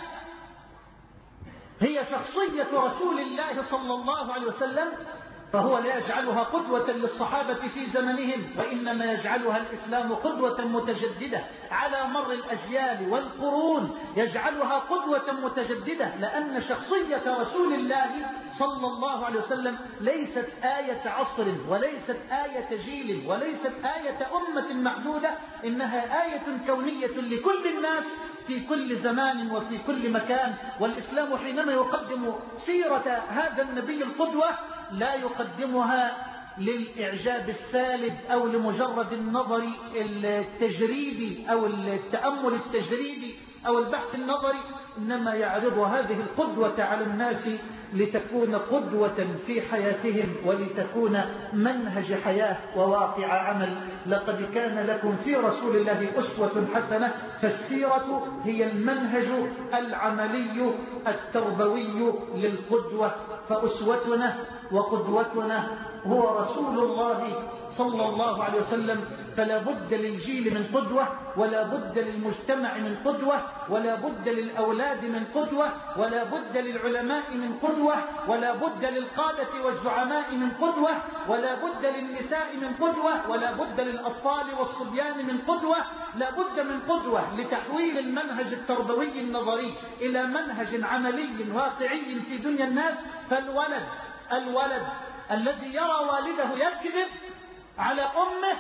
B: هي شخصية رسول الله صلى الله عليه وسلم، فهو لا يجعلها قدوة للصحابة في زمنهم، وإنما يجعلها الإسلام قدوة متجددة على مر الأجيال والقرون، يجعلها قدوة متجددة، لأن شخصية رسول الله صلى الله عليه وسلم ليست آية عصر وليست آية جيل وليست آية أمة محدودة، إنها آية كونية لكل الناس في كل زمان وفي كل مكان. والإسلام حينما يقدم سيرة هذا النبي القدوة لا يقدمها للإعجاب السالب أو لمجرد النظر التجريبي أو التأمل التجريبي أو البحث النظري، إنما يعرض هذه القدوة على الناس لتكون قدوة في حياتهم ولتكون منهج حياة وواقع عمل. لقد كان لكم في رسول الله أسوة حسنة، فالسيرة هي المنهج العملي التربوي للقدوة، فأسوتنا وقدوتنا هو رسول الله صلى الله عليه وسلم. فلا بد للجيل من قدوة، ولا بد للمجتمع من قدوة، ولا بد للأولاد من قدوة، ولا بد للعلماء من قدوة، ولا بد للقادة والزعماء من قدوة، ولا بد للنساء من قدوة، ولا بد للأطفال والصبيان من قدوة. لا بد من قدوة لتحويل المنهج التربوي النظري إلى منهج عملي واقعي في دنيا الناس. فالولد الولد الذي يرى والده يكذب على أمه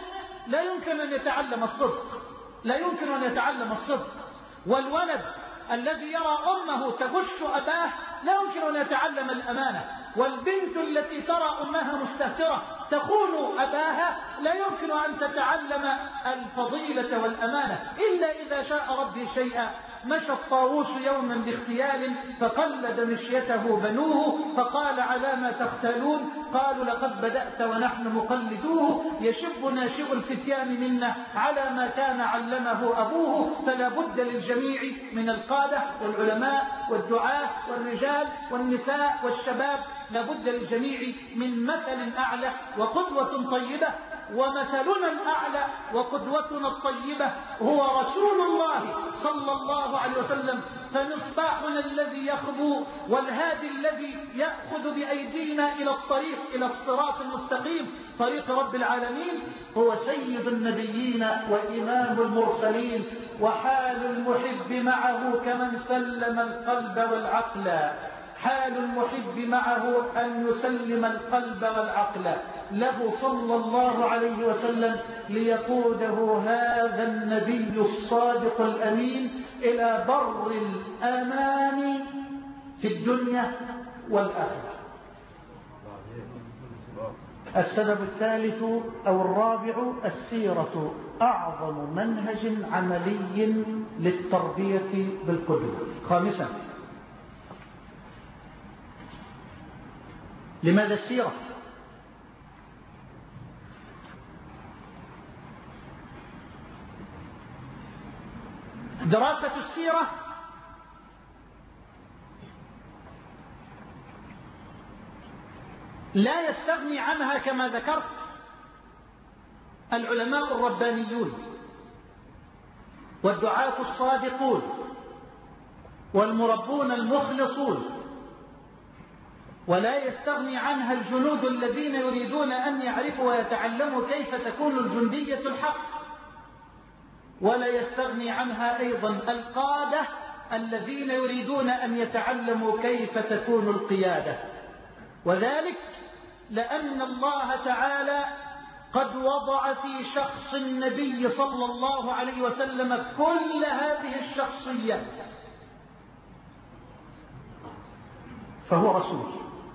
B: لا يمكن أن يتعلم الصدق، لا يمكن أن يتعلم الصدق. والولد الذي يرى أمه تغش أباه لا يمكن أن يتعلم الأمانة. والبنت التي ترى أمها مستهترة تخون أباها لا يمكن أن تتعلم الفضيلة والأمانة إلا إذا شاء ربي شيئا. مشى الطاووس يوما باغتيال فقلد مشيته بنوه فقال على ما تختالون؟ قالوا لقد بدأت ونحن مقلدوه. يشب ناشئ الفتيان منا على ما كان علمه أبوه. فلا بد للجميع من القادة والعلماء والدعاة والرجال والنساء والشباب، لا بد للجميع من مثل أعلى وقدوة طيبة. ومثلنا الأعلى وقدوتنا الطيبة هو رسول الله صلى الله عليه وسلم. فمصباحنا الذي يخبو والهادي الذي يأخذ بأيدينا إلى الطريق، إلى الصراط المستقيم، طريق رب العالمين، هو سيد النبيين وإمام المرسلين. وحال المحب معه كمن سلم القلب والعقل. حال المحب معه أن يسلم القلب والعقل له صلى الله عليه وسلم ليقوده هذا النبي الصادق الأمين إلى بر الأمان في الدنيا والآخرة. السبب الثالث أو الرابع: السيرة أعظم منهج عملي للتربية بالقدوة. خامسا: لماذا السيرة؟ دراسة السيرة لا يستغني عنها كما ذكرت العلماء الربانيون والدعاة الصادقون والمربون المخلصون، ولا يستغني عنها الجنود الذين يريدون أن يعرفوا ويتعلموا كيف تكون الجندية الحق، ولا يستغني عنها أيضا القادة الذين يريدون أن يتعلموا كيف تكون القيادة. وذلك لأن الله تعالى قد وضع في شخص النبي صلى الله عليه وسلم كل هذه الشخصيات، فهو رسول.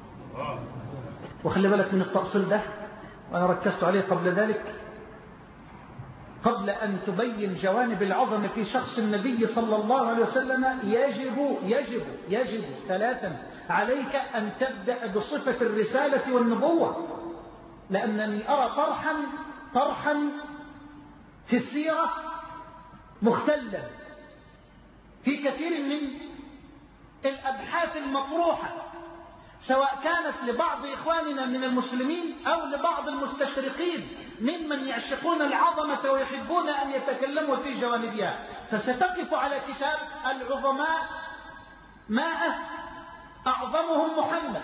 B: وخلي بالك من التأصيل ده، وأنا ركزت عليه قبل ذلك. قبل أن تبين جوانب العظمة في شخص النبي صلى الله عليه وسلم يجب يجب يجب ثلاثا عليك أن تبدأ بصفة الرسالة والنبوة، لأنني أرى طرحا طرحا في السيرة مختلا في كثير من الأبحاث المطروحة، سواء كانت لبعض إخواننا من المسلمين أو لبعض المستشرقين ممن يعشقون العظمة ويحبون أن يتكلموا في جوانبها. فستقف على كتاب العظماء مائة أعظمهم محمد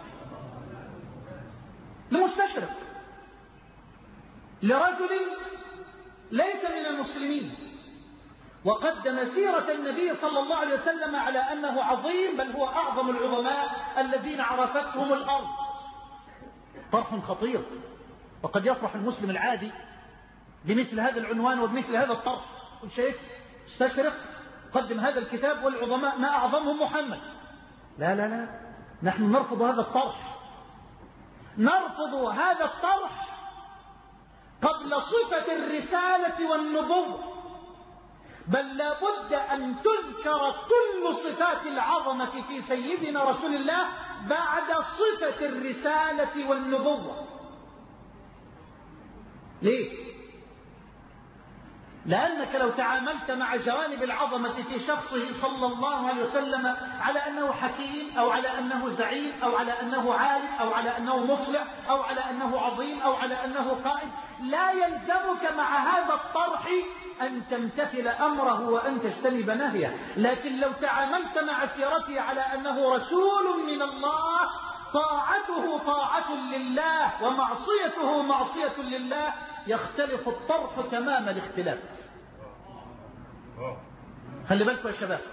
B: لمستشرق، لرجل ليس من المسلمين، وقدم سيرة النبي صلى الله عليه وسلم على أنه عظيم، بل هو أعظم العظماء الذين عرفتهم الأرض. طرح خطير، وقد يفرح المسلم العادي بمثل هذا العنوان وبمثل هذا الطرح. كل شيء استشرق قدم هذا الكتاب والعظماء ما أعظمهم محمد. لا لا لا، نحن نرفض هذا الطرح، نرفض هذا الطرح قبل صفة الرسالة والنبوة، بل لا بد أن تذكر كل صفات العظمة في سيدنا رسول الله بعد صفة الرسالة والنبوة. ليه؟ لأنك لو تعاملت مع جوانب العظمة في شخصه صلى الله عليه وسلم على أنه حكيم أو على أنه زعيم أو على أنه عالم أو على أنه مصلح أو على أنه عظيم أو على أنه قائد، لا يلزمك مع هذا الطرح أن تمتثل أمره وأن تجتنب نهيه. لكن لو تعاملت مع سيرته على أنه رسول من الله، طاعته طاعة لله ومعصيته معصية لله، يختلف الطرح تمام الاختلاف. خلي بالكم يا شباب،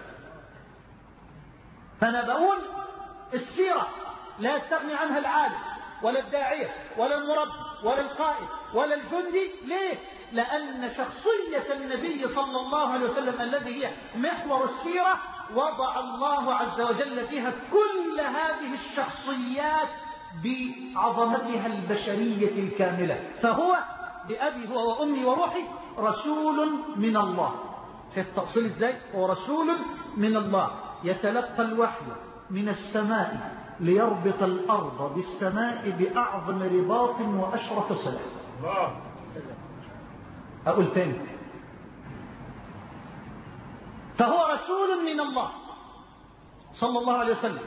B: فأنا بقول السيرة لا يستغني عنها العالم ولا الداعية ولا المربي ولا القائد ولا الجندي. ليه؟ لأن شخصية النبي صلى الله عليه وسلم الذي هي محور السيرة وضع الله عز وجل فيها كل هذه الشخصيات بعظمتها البشرية الكاملة. فهو بأبي هو وأمي وروحي رسول من الله. شايف التأصيل ازاي؟ هو رسول من الله يتلقى الوحي من السماء ليربط الأرض بالسماء بأعظم رباط وأشرف صلة. أقول تاني، فهو رسول من الله صلى الله عليه وسلم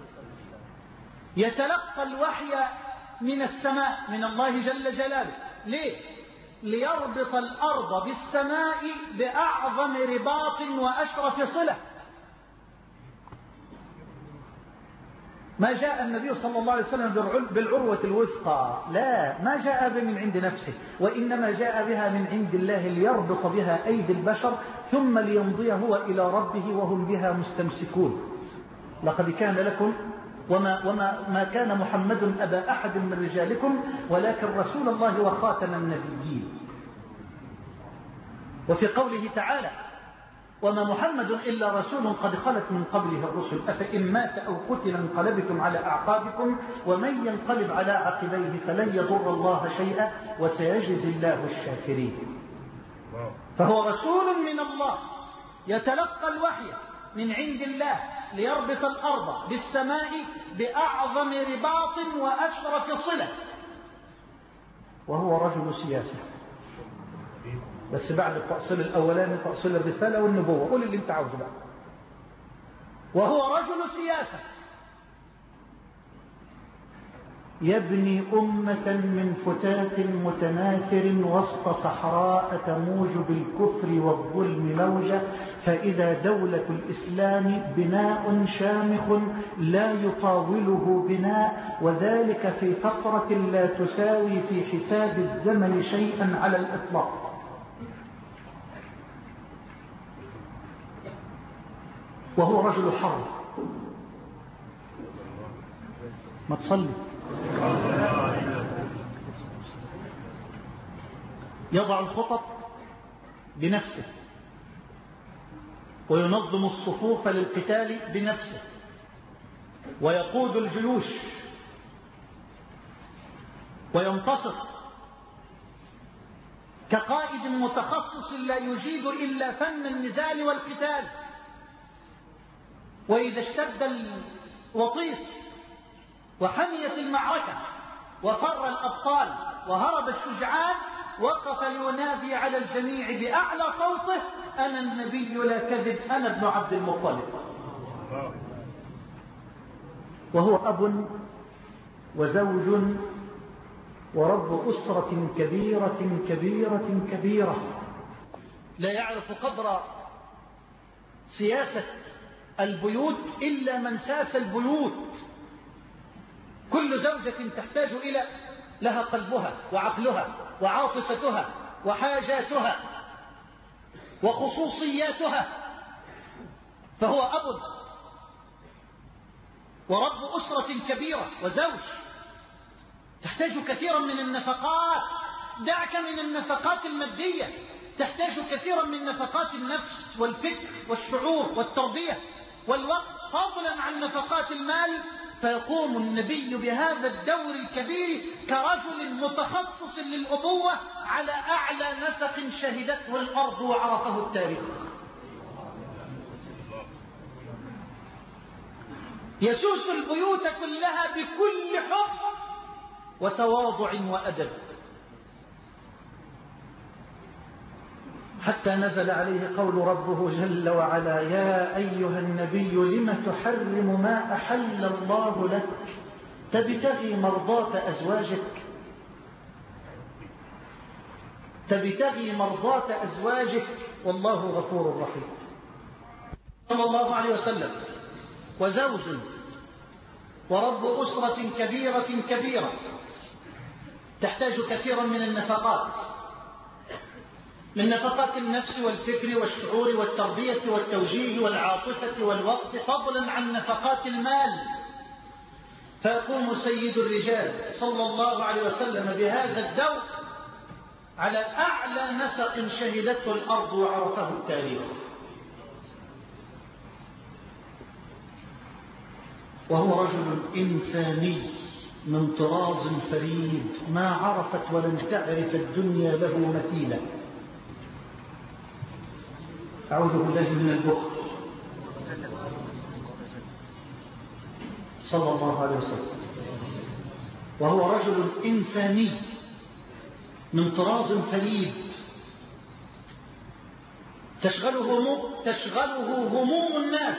B: يتلقى الوحي من السماء من الله جل جلاله. ليه؟ ليربط الأرض بالسماء بأعظم رباط وأشرف صلة. ما جاء النبي صلى الله عليه وسلم بالعروة الوثقى، لا، ما جاء بها من عند نفسه، وإنما جاء بها من عند الله ليربط بها أيدي البشر ثم ليمضي هو إلى ربه وهم بها مستمسكون. لقد كان لكم وما, وما ما كان محمد أبا أحد من رجالكم ولكن رسول الله وخاتم النبيين. وفي قوله تعالى وما محمد إلا رسول قد خلت من قبله الرسل أفإن مات أو قتل انقلبتم على أعقابكم ومن ينقلب على عقبيه فلن يضر الله شيئا وسيجزي الله الشاكرين. فهو رسول من الله يتلقى الوحي من عند الله ليربط الأرض بالسماء بأعظم رباط وأشرف صلة. وهو رجل سياسة، بس بعد التأصيل الأولاني تأصيل الرسالة والنبوة. قول اللي انت عاوزه بقى. وهو رجل سياسة يبني أمة من فتات متناثر وسط صحراء تموج بالكفر والظلم موجة، فإذا دولة الإسلام بناء شامخ لا يطاوله بناء، وذلك في فترة لا تساوي في حساب الزمن شيئا على الإطلاق. وهو رجل حرب. ما تصلي. يضع الخطط بنفسه وينظم الصفوف للقتال بنفسه ويقود الجيوش وينتصر كقائد متخصص لا يجيد إلا فن النزال والقتال. وإذا اشتد الوطيس وحميت المعركة وفر الأبطال وهرب الشجعان وقف لينادي على الجميع بأعلى صوته أنا النبي لا كذب، أنا ابن عبد المطلب. وهو أب وزوج ورب أسرة كبيرة كبيرة كبيرة. لا يعرف قدر سياسة البيوت إلا من ساس البيوت. كل زوجة تحتاج إلى لها قلبها وعقلها وعاطفتها وحاجاتها وخصوصياتها. فهو أب ورب أسرة كبيرة وزوج تحتاج كثيرا من النفقات. دعك من النفقات المادية، تحتاج كثيرا من نفقات النفس والفكر والشعور والتربية والوقت، فضلا عن نفقات المال. فيقوم النبي بهذا الدور الكبير كرجل متخصص للأبوة على أعلى نسق شهدته الأرض وعرفه التاريخ. يسوس البيوت كلها بكل حب وتواضع وأدب، حتى نزل عليه قول ربه جل وعلا يا أيها النبي لم تحرم ما أحل الله لك تبتغي مرضات أزواجك تبتغي مرضات أزواجك والله غفور رحيم. صلى الله عليه وسلم وزوج ورب أسرة كبيرة كبيرة تحتاج كثيرا من النفقات، من نفقات النفس والفكر والشعور والتربية والتوجيه والعاطفة والوقت، فضلا عن نفقات المال.
A: فيقوم سيد الرجال صلى الله عليه وسلم بهذا الدور على أعلى نسق شهدته الأرض وعرفه التاريخ، وهو رجل إنساني من طراز فريد ما عرفت ولن تعرف الدنيا له مثيلا. أعوذ بالله من البخل. صلى الله عليه وسلم. وهو رجل إنساني من طراز فريد تشغله تشغله هموم الناس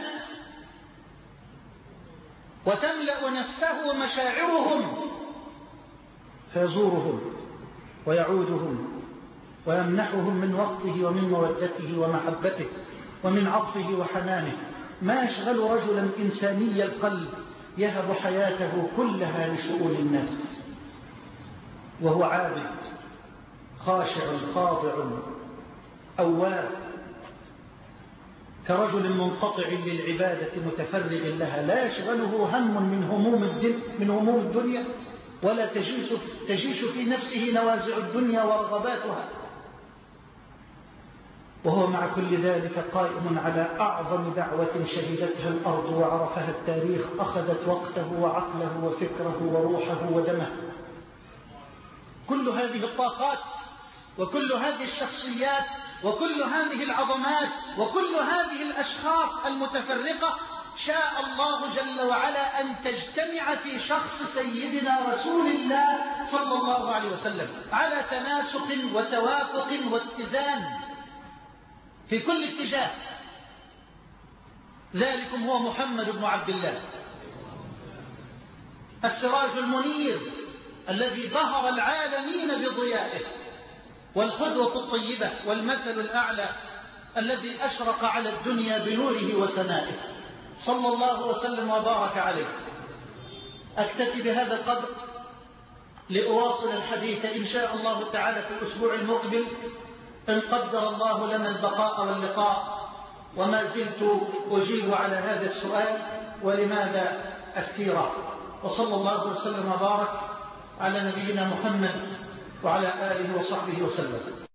A: وتملأ نفسه مشاعرهم، فيزورهم ويعودهم ويمنحهم من وقته ومن مودته ومحبته ومن عطفه وحنانه. ما يشغل رجلا إنساني القلب يهب حياته كلها لشؤون الناس، وهو عابد خاشع خاضع أواب، كرجل منقطع للعبادة متفرغ لها، لا يشغله هم من هموم الدنيا, من هموم الدنيا ولا تجيش, تجيش في نفسه نوازع الدنيا ورغباتها، وهو مع كل ذلك قائم على أعظم دعوة شهدتها الأرض وعرفها التاريخ، أخذت وقته وعقله وفكره وروحه ودمه. كل هذه الطاقات وكل هذه الشخصيات وكل هذه العظمات وكل هذه الأشخاص المتفرقة شاء الله جل وعلا أن تجتمع في شخص سيدنا رسول الله صلى الله عليه وسلم على تناسق وتوافق واتزان في كل اتجاه. ذلكم هو محمد بن عبد الله، السراج المنير الذي بهر العالمين بضيائه، والقدوة الطيبة والمثل الأعلى الذي أشرق على الدنيا بنوره وسنائه، صلى الله وسلم وبارك عليه. أكتفي بهذا القدر لأواصل الحديث إن شاء الله تعالى في الأسبوع المقبل إن قدر الله لنا البقاء واللقاء. وما زلت أجيب على هذا السؤال: ولماذا السيرة؟ وصلى الله وسلم وبارك على نبينا محمد وعلى آله وصحبه وسلم.